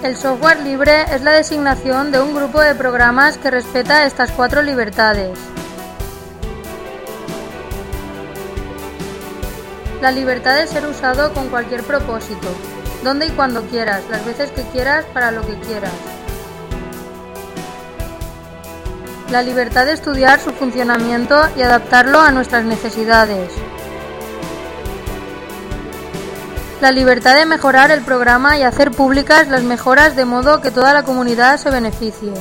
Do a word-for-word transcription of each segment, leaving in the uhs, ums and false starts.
El software libre es la designación de un grupo de programas que respeta estas cuatro libertades. La libertad de ser usado con cualquier propósito, donde y cuando quieras, las veces que quieras, para lo que quieras. La libertad de estudiar su funcionamiento y adaptarlo a nuestras necesidades. La libertad de mejorar el programa y hacer públicas las mejoras de modo que toda la comunidad se beneficie.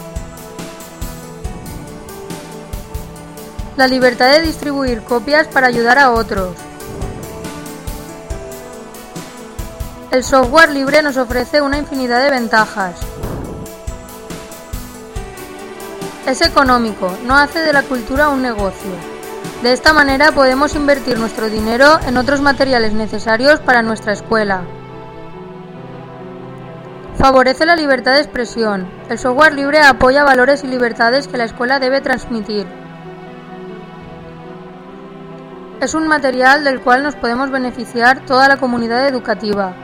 La libertad de distribuir copias para ayudar a otros. El software libre nos ofrece una infinidad de ventajas. Es económico, no hace de la cultura un negocio. De esta manera podemos invertir nuestro dinero en otros materiales necesarios para nuestra escuela. Favorece la libertad de expresión. El software libre apoya valores y libertades que la escuela debe transmitir. Es un material del cual nos podemos beneficiar toda la comunidad educativa.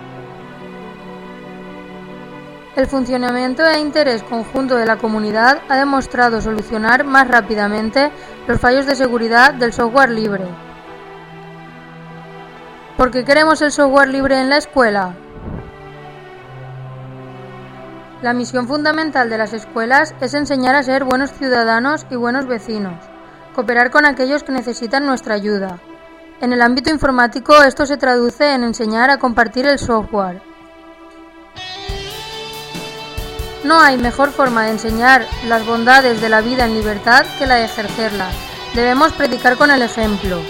El funcionamiento e interés conjunto de la comunidad ha demostrado solucionar más rápidamente los fallos de seguridad del software libre. ¿Por qué queremos el software libre en la escuela? La misión fundamental de las escuelas es enseñar a ser buenos ciudadanos y buenos vecinos, cooperar con aquellos que necesitan nuestra ayuda. En el ámbito informático, esto se traduce en enseñar a compartir el software. No hay mejor forma de enseñar las bondades de la vida en libertad que la de ejercerla. Debemos predicar con el ejemplo.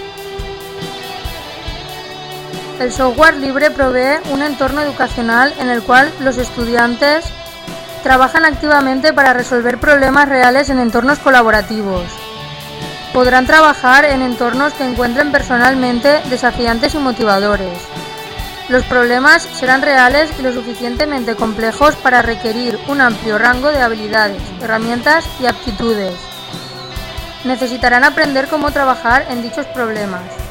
El software libre provee un entorno educacional en el cual los estudiantes trabajan activamente para resolver problemas reales en entornos colaborativos. Podrán trabajar en entornos que encuentren personalmente desafiantes y motivadores. Los problemas serán reales y lo suficientemente complejos para requerir un amplio rango de habilidades, herramientas y aptitudes. Necesitarán aprender cómo trabajar en dichos problemas.